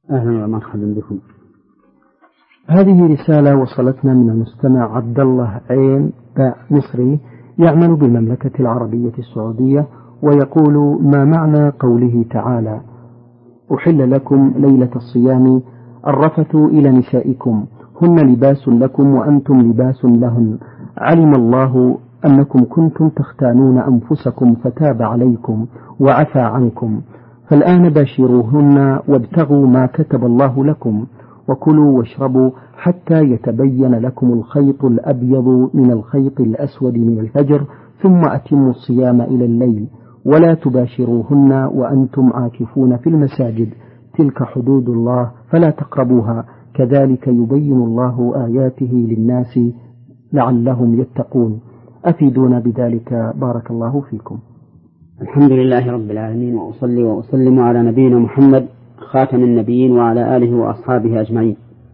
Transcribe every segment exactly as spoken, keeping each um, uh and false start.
أهلا ومرحبا بكم. هذه رسالة وصلتنا من المستمع عبد الله عين باء مصري يعمل بالمملكة العربية السعودية، ويقول: ما معنى قوله تعالى: أحل لكم ليلة الصيام الرفث إلى نسائكم هن لباس لكم وأنتم لباس لهن، علم الله أنكم كنتم تختانون أنفسكم فتاب عليكم وعفى عنكم، فالآن باشروهن وابتغوا ما كتب الله لكم، وكلوا واشربوا حتى يتبين لكم الخيط الأبيض من الخيط الأسود من الفجر، ثم أتموا الصيام إلى الليل، ولا تباشروهن وأنتم عاكفون في المساجد، تلك حدود الله فلا تقربوها، كذلك يبين الله آياته للناس لعلهم يتقون. أفيدونا بذلك بارك الله فيكم. الحمد لله رب العالمين، وأصلي وأسلم على نبينا محمد خاتم النبيين وعلى آله وأصحابه أجمعين.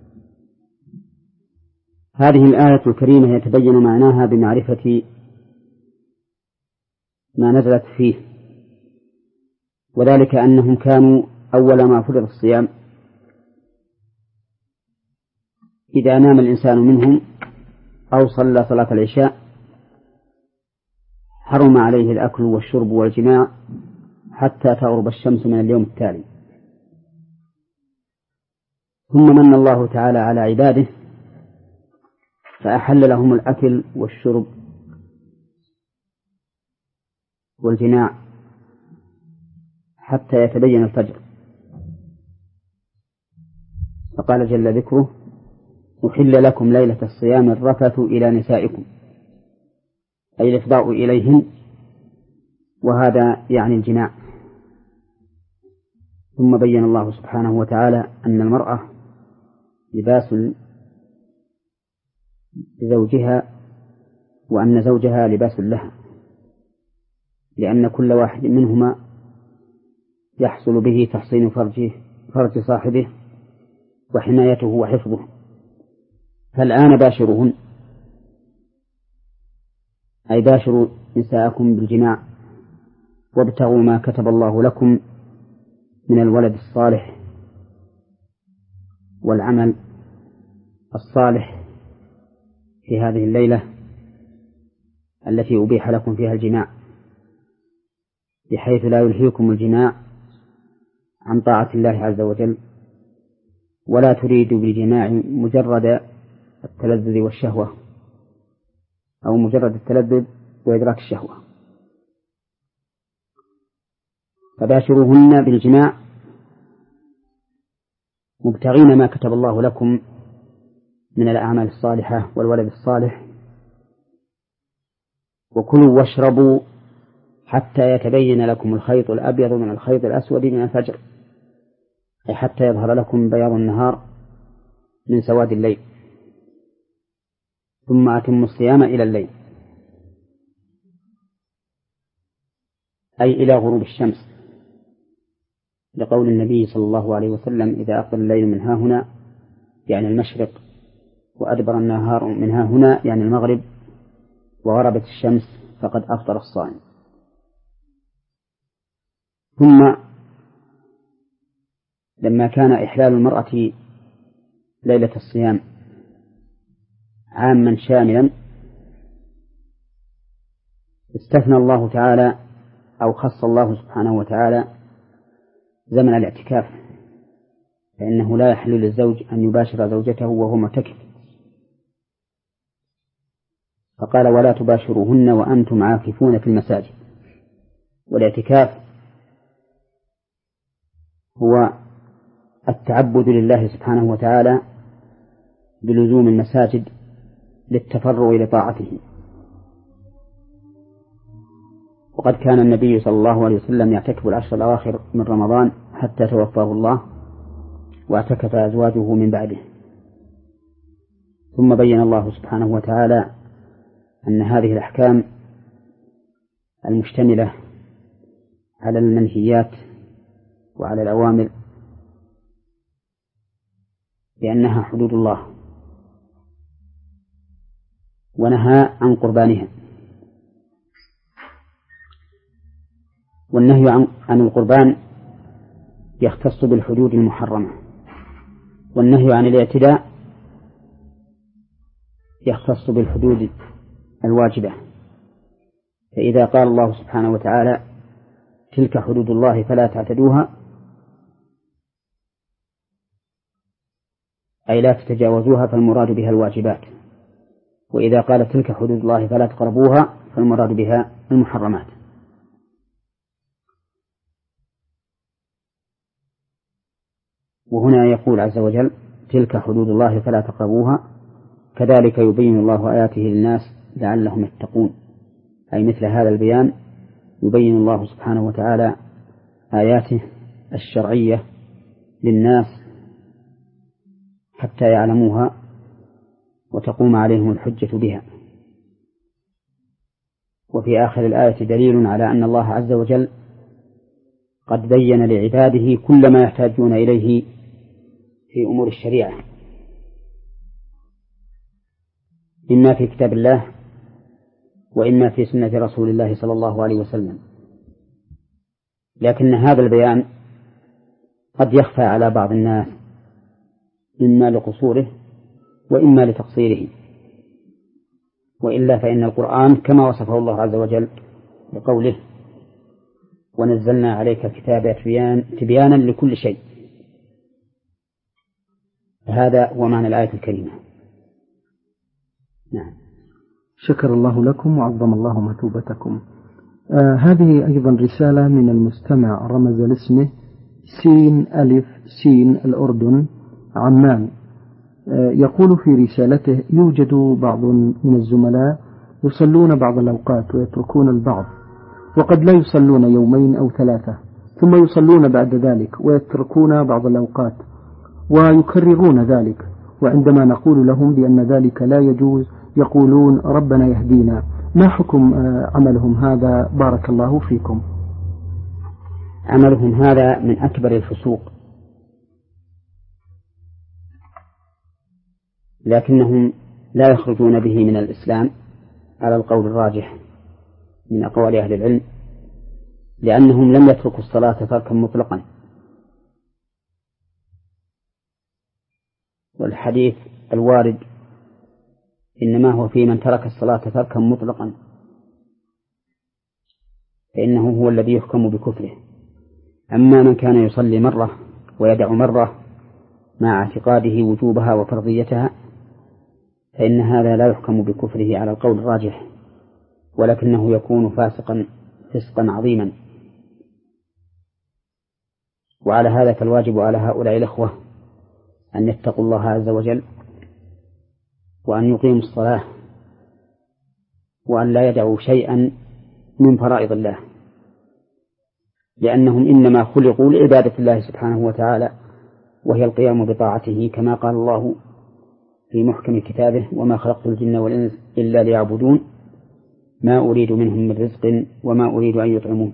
هذه الآية الكريمة يتبين معناها بمعرفة ما نزلت فيه، وذلك أنهم كانوا أول ما فرض الصيام إذا نام الإنسان منهم أو صلى صلاة العشاء حرم عليه الأكل والشرب والجماع حتى تغرب الشمس من اليوم التالي. ثم من الله تعالى على عباده فأحل لهم الأكل والشرب والجماع حتى يتبين الفجر، فقال جل ذكره: أحل لكم ليلة الصيام الرفث إلى نسائكم، أي الإفضاء إليهن، وهذا يعني الجماع. ثم بين الله سبحانه وتعالى أن المرأة لباس لزوجها وأن زوجها لباس لها، لأن كل واحد منهما يحصل به تحصين فرجه فرج صاحبه وحمايته وحفظه. فالآن باشروهن، أي باشروا نساءكم بالجماع، وابتغوا ما كتب الله لكم من الولد الصالح والعمل الصالح في هذه الليلة التي أبيح لكم فيها الجماع، بحيث لا يلهيكم الجماع عن طاعة الله عز وجل، ولا تريدوا بالجماع مجرد التلذذ والشهوة أو مجرد التلذذ وإدراك الشهوة. فباشروهن بالجماع مبتغين ما كتب الله لكم من الأعمال الصالحة والولد الصالح، وكلوا واشربوا حتى يتبين لكم الخيط الأبيض من الخيط الأسود من الفجر، أي حتى يظهر لكم بياض النهار من سواد الليل، ثم أتموا الصيام إلى الليل، أي إلى غروب الشمس، لقول النبي صلى الله عليه وسلم: إذا أقبل الليل من ها هنا يعني المشرق، وأدبر النهار من ها هنا يعني المغرب، وغربت الشمس فقد أفطر الصائم. ثم لما كان إحلال المرأة ليلة الصيام عاما شاملا، استثنى الله تعالى أو خص الله سبحانه وتعالى زمن الاعتكاف، فإنه لا يحل للزوج أن يباشر زوجته وهو معتكف، فقال: ولا تباشروهن وأنتم عاكفون في المساجد. والاعتكاف هو التعبد لله سبحانه وتعالى بلزوم المساجد للتفرغ لطاعته. وقد كان النبي صلى الله عليه وسلم يعتكف العشر الأواخر من رمضان حتى توفاه الله، واعتكف أزواجه من بعده. ثم بين الله سبحانه وتعالى أن هذه الأحكام المشتملة على المنهيات وعلى الأوامر لأنها حدود الله، ونهى عن قربانها. والنهي عن القربان يختص بالحدود المحرمة، والنهي عن الاعتداء يختص بالحدود الواجبة، فإذا قال الله سبحانه وتعالى تلك حدود الله فلا تعتدوها، أي لا تتجاوزوها، فالمراد بها الواجبات. وإذا قال تلك حدود الله فلا تقربوها فالمراد بها المحرمات. وهنا يقول عز وجل تلك حدود الله فلا تقربوها، كذلك يبين الله آياته للناس لعلهم يتقون، أي مثل هذا البيان يبين الله سبحانه وتعالى آياته الشرعية للناس حتى يعلموها وتقوم عليهم الحجة بها. وفي آخر الآية دليل على أن الله عز وجل قد بين لعباده كل ما يحتاجون إليه في أمور الشريعة، إما في كتاب الله وإما في سنة رسول الله صلى الله عليه وسلم، لكن هذا البيان قد يخفى على بعض الناس إما لقصوره وإما لتقصيره، وإلا فإن القرآن كما وصفه الله عز وجل بقوله ونزلنا عليك كتابا تبيانا لكل شيء. هذا هو معنى الآية الكريمة. نعم. شكر الله لكم وعظم الله مثوبتكم. آه هذه أيضا رسالة من المستمع رمز لاسمه سين ألف سين الأردن عمان. آه يقول في رسالته يوجد بعض من الزملاء يصلون بعض الأوقات ويتركون البعض، وقد لا يصلون يومين أو ثلاثة ثم يصلون بعد ذلك ويتركون بعض الأوقات ويكررون ذلك، وعندما نقول لهم بأن ذلك لا يجوز يقولون ربنا يهدينا. ما حكم عملهم هذا بارك الله فيكم؟ عملهم هذا من أكبر الفسوق، لكنهم لا يخرجون به من الإسلام على القول الراجح من أقوال أهل العلم، لأنهم لم يتركوا الصلاة تركا مطلقا، والحديث الوارد إنما هو في من ترك الصلاة تركا مطلقا فإنه هو الذي يحكم بكفره. أما من كان يصلي مرة ويدع مرة مع اعتقاده وجوبها وفرضيتها فإن هذا لا يحكم بكفره على القول الراجح، ولكنه يكون فاسقا فسقا عظيما. وعلى هذا فالواجب على هؤلاء الأخوة أن يتقوا الله عز وجل وأن يقيموا الصلاة وأن لا يدعوا شيئا من فرائض الله، لأنهم إنما خلقوا لعبادة الله سبحانه وتعالى وهي القيام بطاعته، كما قال الله في محكم كتابه وما خلقت الجن والإنس إلا ليعبدون ما أريد منهم من رزق وما أريد أن يطعمون.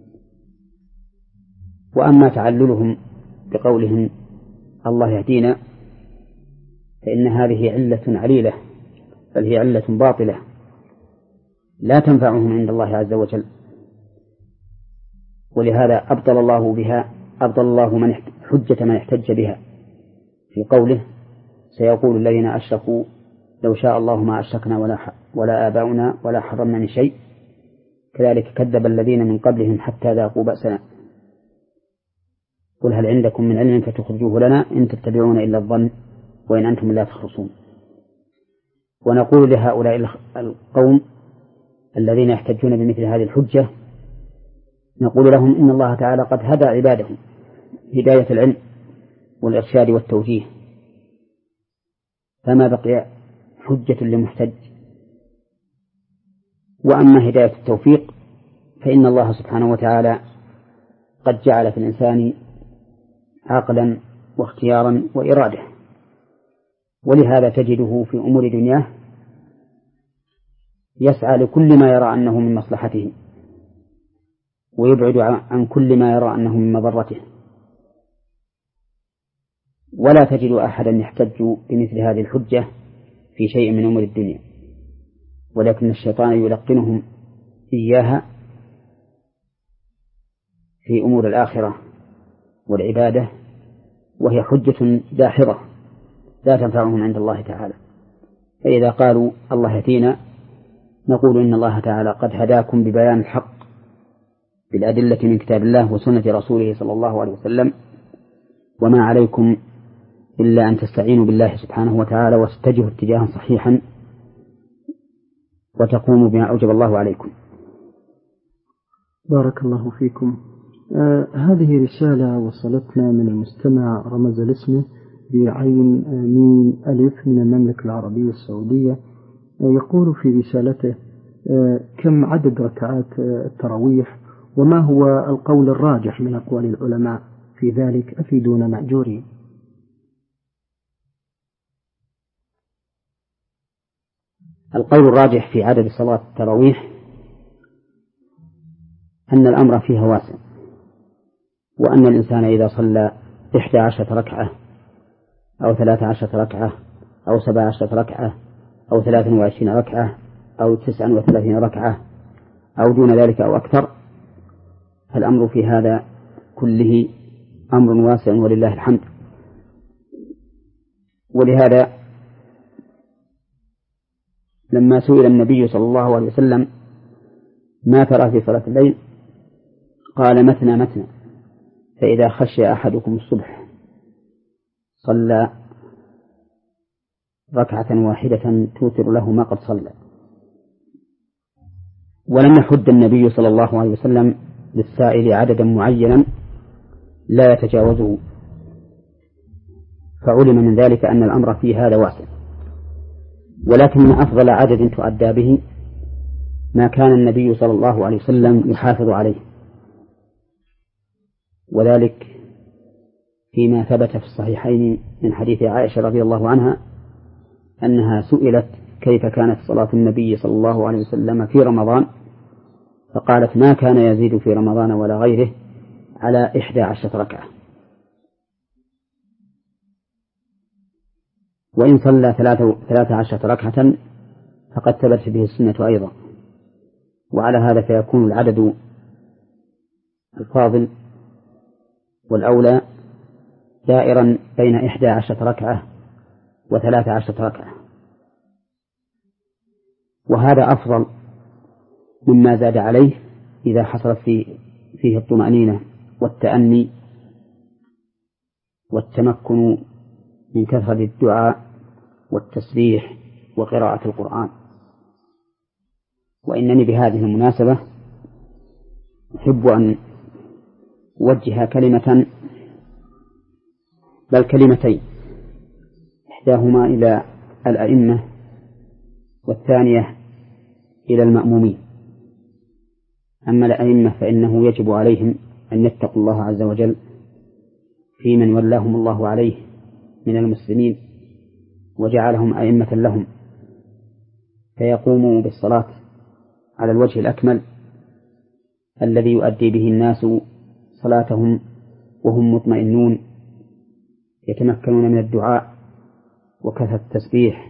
وأما تعللهم بقولهم الله يهدينا فإن هذه علة عليلة، بل هي علة باطلة لا تنفعهم عند الله عز وجل، ولهذا أبطل الله بها أبطل الله من حجة من احتج بها في قوله سيقول الذين أشركوا لو شاء الله ما أشركنا ولا, ولا آباؤنا ولا حرمنا من شيء كذلك كذب الذين من قبلهم حتى ذاقوا بأسنا قل هل عندكم من علم فتخرجوه لنا إن تتبعون إلا الظن وإن أنتم لا تخرصون. ونقول لهؤلاء القوم الذين يحتجون بمثل هذه الحجة نقول لهم إن الله تعالى قد هدى عباده هداية العلم والإرشاد والتوجيه، فما بقي حجة لمحتج. وأما هداية التوفيق فإن الله سبحانه وتعالى قد جعل في الإنسان عقلا واختيارا وإرادة، ولهذا تجده في أمور دنياه يسعى لكل ما يرى أنه من مصلحته ويبعد عن كل ما يرى أنه من مضرته، ولا تجد أحدا يحتج بمثل هذه الحجة في شيء من أمور الدنيا، ولكن الشيطان يلقنهم إياها في أمور الآخرة والعبادة، وهي حجة داحضة لا تنفعهم عند الله تعالى. فإذا قالوا الله يهدينا نقول إن الله تعالى قد هداكم ببيان الحق بالأدلة من كتاب الله وسنة رسوله صلى الله عليه وسلم، وما عليكم إلا أن تستعينوا بالله سبحانه وتعالى وتتجهوا اتجاها صحيحا وتقوموا بما أوجب الله عليكم. بارك الله فيكم. آه هذه رسالة وصلتنا من المستمع رمز الاسم بعين ميم ألف من المملكة العربية السعودية. آه يقول في رسالته: آه كم عدد ركعات آه التراويح، وما هو القول الراجح من أقوال العلماء في ذلك؟ أفيدونا مأجورين. القول الراجح في عدد صلاة التراويح أن الأمر فيها واسع، وأن الإنسان إذا صلى إحدى عشرة ركعة أو ثلاثة عشرة ركعة أو سبع عشرة ركعة أو ثلاث وعشرين ركعة أو تسع وثلاثين ركعة أو دون ذلك أو أكثر، فالأمر في هذا كله أمر واسع ولله الحمد. ولهذا لما سئل النبي صلى الله عليه وسلم ما ترى في صلاة الليل قال: مثنى مثنى، فإذا خشي أحدكم الصبح صلى ركعة واحدة توتر له ما قد صلى. ولم يحد النبي صلى الله عليه وسلم للسائل عددا معينا لا يتجاوزه، فعلم من ذلك أن الأمر في هذا واسع. ولكن أفضل عدد تؤدى به ما كان النبي صلى الله عليه وسلم يحافظ عليه، وذلك فيما ثبت في الصحيحين من حديث عائشة رضي الله عنها أنها سئلت كيف كانت صلاة النبي صلى الله عليه وسلم في رمضان، فقالت: ما كان يزيد في رمضان ولا غيره على إحدى عشرة ركعة، وإن صلى ثلاثة عشرة ركعة فقد ثبت به السنة أيضا. وعلى هذا فيكون العدد الفاضل والأولى دائرا بين إحدى عشرة ركعة وثلاثة عشرة ركعة، وهذا أفضل مما زاد عليه إذا حصلت فيه, فيه الطمأنينة والتأني والتمكن من كثرة الدعاء والتسبيح وقراءة القرآن. وإنني بهذه المناسبة أحب أن أوجه كلمة بل كلمتين، إحداهما إلى الأئمة والثانية إلى المأمومين. أما الأئمة فإنه يجب عليهم أن يتقوا الله عز وجل في من ولاهم الله عليه من المسلمين وجعلهم أئمة لهم، فيقوموا بالصلاة على الوجه الأكمل الذي يؤدي به الناس صلاتهم وهم مطمئنون يتمكنون من الدعاء وكثرة التسبيح.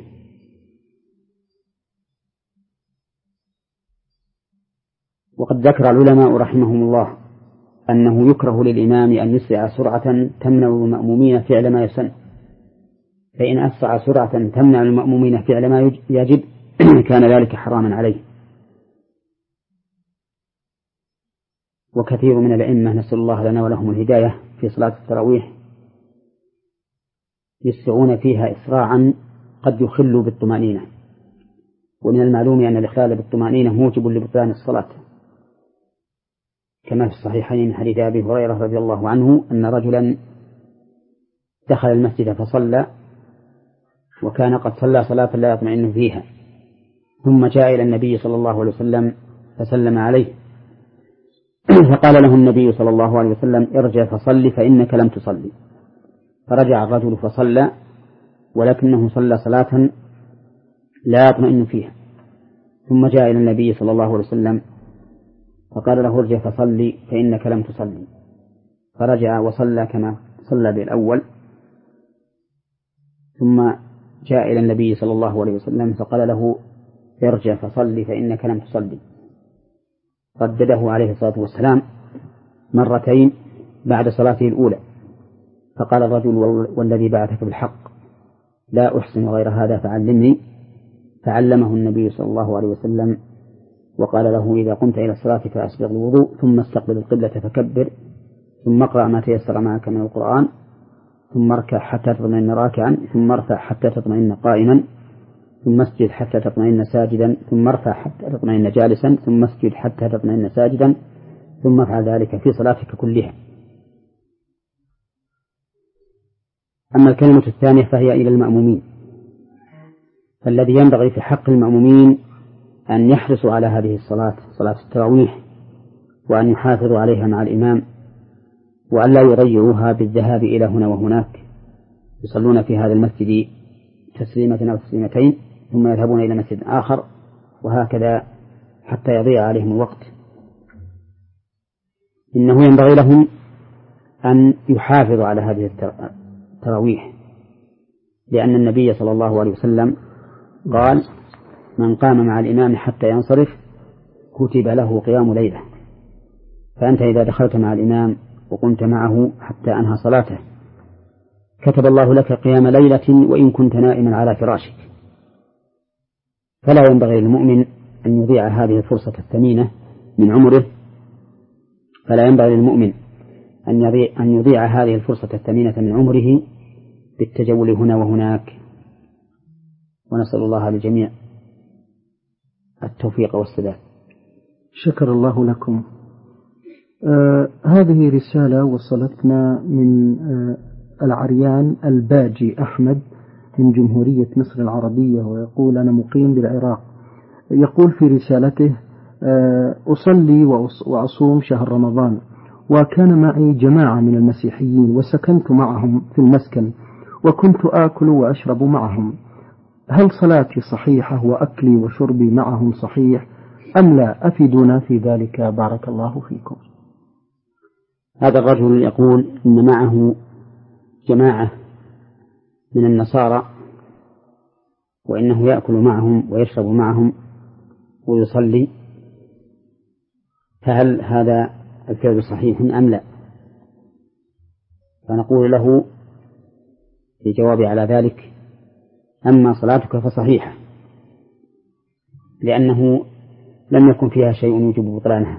وقد ذكر العلماء رحمهم الله أنه يكره للإمام أن يسرع سرعة تمنع المأمومين فعل ما يسن، فإن أسرع سرعة تمنع المأمومين فعل ما يجب كان ذلك حراما عليه. وكثير من الأئمة نسأل الله لنا ولهم الهداية في صلاة التراويح يسرعون فيها إسراعا قد يخل بالطمأنينة، ومن المعلوم أن الإخلال بالطمأنينة موجب لبطلان الصلاة، كما في الصحيحين من حديث أبي هريرة رضي الله عنه أن رجلا دخل المسجد فصلى وكان قد صلى صلاة لا يطمئن فيها، ثم جاء إلى النبي صلى الله عليه وسلم فسلم عليه، فقال له النبي صلى الله عليه وسلم: ارجع فصلي فإنك لم تصلي. فرجع الرجل فصلى ولكنه صلى صلاة لا يطمئن فيها، ثم جاء إلى النبي صلى الله عليه وسلم فقال له: ارجع فصلي فإنك لم تصلي. فرجع وصلى كما صلى بالأول، ثم جاء إلى النبي صلى الله عليه وسلم فقال له: ارجع فصلي فإنك لم تصلي. ردده عليه الصلاة والسلام مرتين بعد صلاته الأولى، فقال الرجل: والذي بعثك بالحق لا أحسن غير هذا فعلمني، فعلمه النبي صلى الله عليه وسلم وقال له: إذا قمت إلى الصلاة فأسبغ الوضوء، ثم استقبل القبلة فكبر، ثم اقرأ ما تيسر معك من القرآن، ثم اركع حتى تطمئن راكعا، ثم ارفع حتى تطمئن قائما، ثم اسجد حتى تطمئن ساجدا، ثم ارفع حتى تطمئن جالسا، ثم اسجد حتى تطمئن ساجدا، ثم افعل ذلك في صلاتك كلها. أما الكلمة الثانية فهي إلى المأمومين، فالذي ينبغي في حق المأمومين أن يحرصوا على هذه الصلاة، صلاة التراويح، وأن يحافظوا عليها مع الإمام، وأن لا يضيعوها بالذهاب إلى هنا وهناك، يصلون في هذا المسجد تسليمة أو تسليمتين ثم يذهبون إلى مسجد آخر، وهكذا حتى يضيع عليهم الوقت. إنه ينبغي لهم أن يحافظوا على هذه التراويح، لأن النبي صلى الله عليه وسلم قال: من قام مع الإمام حتى ينصرف كتب له قيام ليلة. فأنت إذا دخلت مع الإمام وقمت معه حتى أنهى صلاته كتب الله لك قيام ليلة وإن كنت نائما على فراشك. فلا ينبغي للمؤمن أن يضيع هذه الفرصة الثمينة من عمره، فلا ينبغي للمؤمن أن يضيع, أن يضيع هذه الفرصة الثمينة من عمره بالتجول هنا وهناك. ونسأل الله للجميع التوفيق والسداد. شكر الله لكم. آه هذه رسالة وصلتنا من آه العريان الباجي أحمد من جمهورية مصر العربية، ويقول: أنا مقيم بالعراق. يقول في رسالته: آه أصلي وأصوم شهر رمضان، وكان معي جماعة من المسيحيين وسكنت معهم في المسكن، وكنت آكل وأشرب معهم. هل صلاتي صحيحة وأكلي وشربي معهم صحيح أم لا؟ أفيدونا في ذلك بارك الله فيكم. هذا الرجل يقول إن معه جماعة من النصارى، وإنه يأكل معهم ويشرب معهم ويصلي، فهل هذا الفعل صحيح أم لا؟ فنقول له في جواب على ذلك: أما صلاتك فصحيحة، لأنه لم يكن فيها شيء يوجب بطلانها،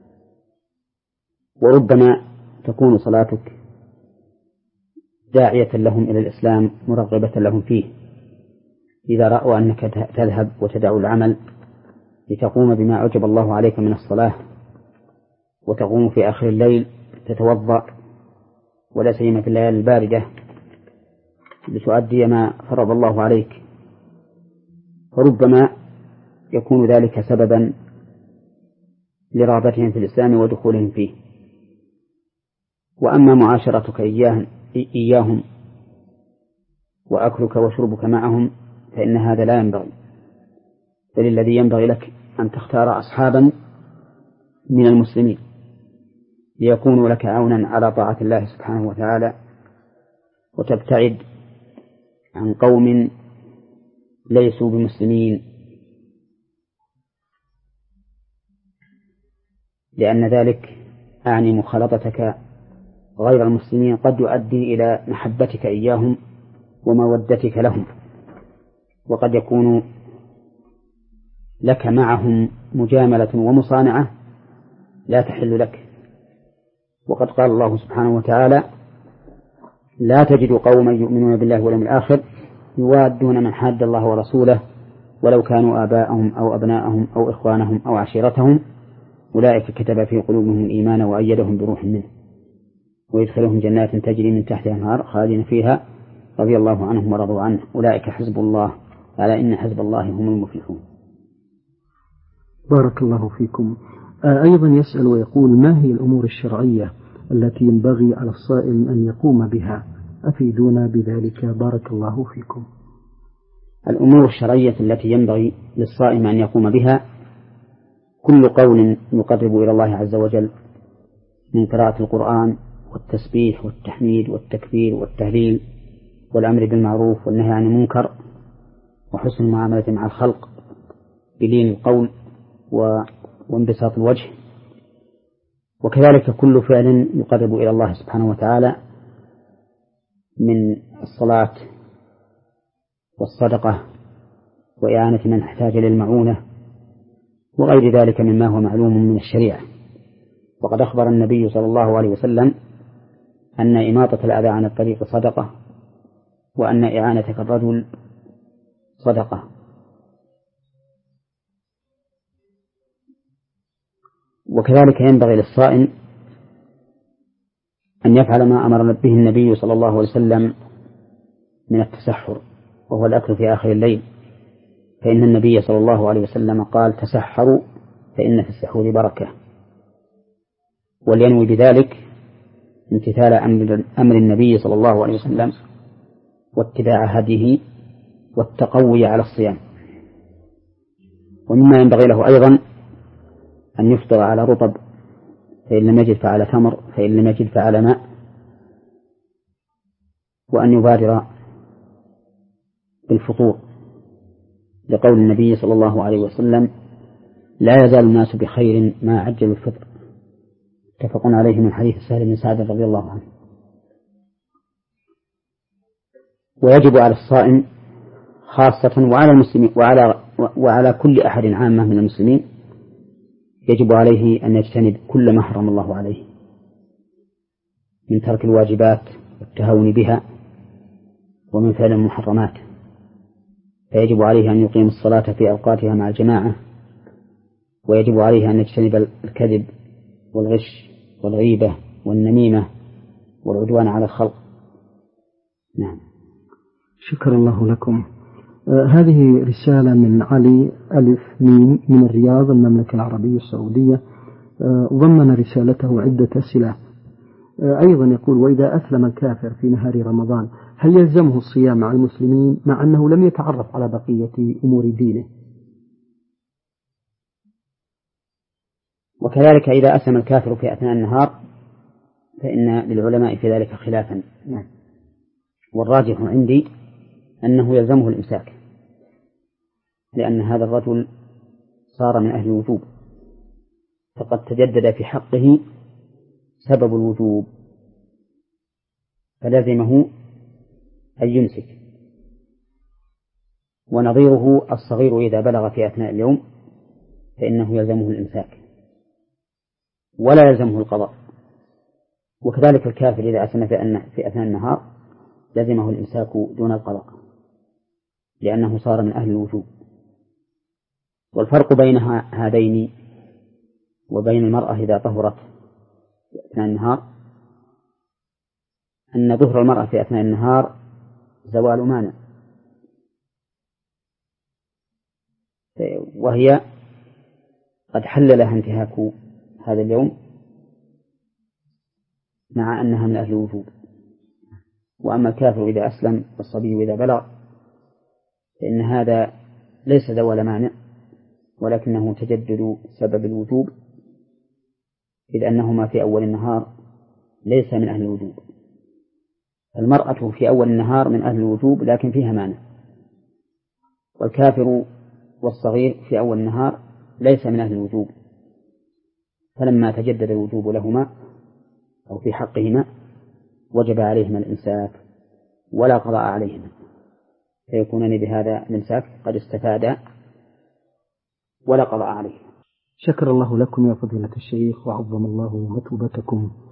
وربما تكون صلاتك داعية لهم إلى الإسلام مرغبة لهم فيه، إذا رأوا أنك تذهب وتدع العمل لتقوم بما أوجب الله عليك من الصلاة، وتقوم في آخر الليل تتوضأ، ولا سيما في الليالي الباردة، لتؤدي ما فرض الله عليك، فربما يكون ذلك سببا لرغبتهم في الإسلام ودخولهم فيه. وأما معاشرتك إياهم وأكلك وشربك معهم فإن هذا لا ينبغي، بل الذي ينبغي لك أن تختار أصحابا من المسلمين ليكونوا لك عونا على طاعة الله سبحانه وتعالى، وتبتعد عن قوم ليسوا بمسلمين، لأن ذلك أعني مخالطتك غير المسلمين قد يؤدي إلى محبتك إياهم ومودتك لهم، وقد يكون لك معهم مجاملة ومصانعة لا تحل لك. وقد قال الله سبحانه وتعالى: لا تجد قوما يؤمنون بالله واليوم الآخر يوادون من حاد الله ورسوله ولو كانوا آباءهم أو أبناءهم أو إخوانهم أو عشيرتهم أولئك كتب في قلوبهم الإيمان وأيدهم بروح منه ويدخلهم جنات تجري من تحتها الأنهار خالدين فيها رضي الله عنهم ورضوا عنه أولئك حزب الله ألا إن حزب الله هم المفلحون. بارك الله فيكم. أيضا يسأل ويقول: ما هي الأمور الشرعية التي ينبغي على الصائم أن يقوم بها؟ أفيدونا بذلك بارك الله فيكم. الأمور الشرعية التي ينبغي للصائم أن يقوم بها كل قول يقرب إلى الله عز وجل من قراءة القرآن والتسبيح والتحميد والتكبير والتهليل والأمر بالمعروف والنهي عن المنكر وحسن المعاملة مع الخلق بلين القول وانبساط الوجه، وكذلك كل فعل يقرب إلى الله سبحانه وتعالى من الصلاة والصدقة وإعانة من احتاج للمعونة وغير ذلك مما هو معلوم من الشريعة. وقد أخبر النبي صلى الله عليه وسلم أن إماطة الأذى عن الطريق صدقة، وأن إعانتك الرجل صدقة. وكذلك ينبغي للصائم أن يفعل ما أمر به النبي صلى الله عليه وسلم من التسحر، وهو الأكل في آخر الليل، فإن النبي صلى الله عليه وسلم قال: تسحروا فإن في السحور بركة. ولينوي بذلك امتثال أمر النبي صلى الله عليه وسلم واتباع هديه والتقوي على الصيام. ومما ينبغي له أيضا أن يفطر على رطب، فإن لم يجد فعلى تمر، فإن لم يجد فعلى ماء، وأن يبادر بالفطور، لقول النبي صلى الله عليه وسلم: لا يزال الناس بخير ما عجلوا الفطر. متفق عليه من حديث سهل بن سعد رضي الله عنه. ويجب على الصائم خاصة وعلى المسلمين وعلى وعلى كل أحد عامة من المسلمين يجب عليه أن يجتنب كل ما حرم الله عليه من ترك الواجبات والتهاون بها ومن فعل المحرمات، فيجب عليه أن يقيم الصلاة في أوقاتها مع الجماعة، ويجب عليه أن يجتنب الكذب والغش والغيبة والنميمة والعدوان على الخلق. نعم. شكر الله لكم. آه هذه رسالة من علي ألف ميم من الرياض، المملكة العربية السعودية. آه ضمن رسالته عدة أسئلة. آه أيضا يقول: وإذا أسلم الكافر في نهار رمضان هل يلزمه الصيام مع المسلمين مع أنه لم يتعرف على بقية أمور دينه؟ وكذلك إذا أسلم الكافر في أثناء النهار فإن للعلماء في ذلك خلافا، والراجح عندي أنه يلزمه الإمساك، لأن هذا الرجل صار من أهل الوجوب، فقد تجدد في حقه سبب الوجوب، فلزمه أن يمسك. ونظيره الصغير إذا بلغ في أثناء اليوم فإنه يلزمه الإمساك ولا يلزمه القضاء. وكذلك الكافر إذا أسلم في أثناء النهار لزمه الإمساك دون القضاء، لأنه صار من أهل الوجوب. والفرق بين هذين وبين المرأة إذا طهرت في أثناء النهار أن ظهر المرأة في أثناء النهار زوال مانع، وهي قد حل لها انتهاك هذا اليوم مع أنها من أهل الوجوب. وأما الكافر إذا أسلم والصبي إذا بلغ فإن هذا ليس زوال مانع، ولكنه تجدد سبب الوجوب، إذ أنهما في أول النهار ليس من أهل الوجوب. المرأة في أول النهار من أهل الوجوب لكن فيها مانع، والكافر والصغير في أول النهار ليس من أهل الوجوب، فلما تجدد الوجوب لهما أو في حقهما وجب عليهما الإمساك ولا قضاء عليهما، فيكونان بهذا الإمساك قد استفادا ولا قضاء عليه. شكر الله لكم يا فضيلة الشيخ وعظم الله مثوبتكم.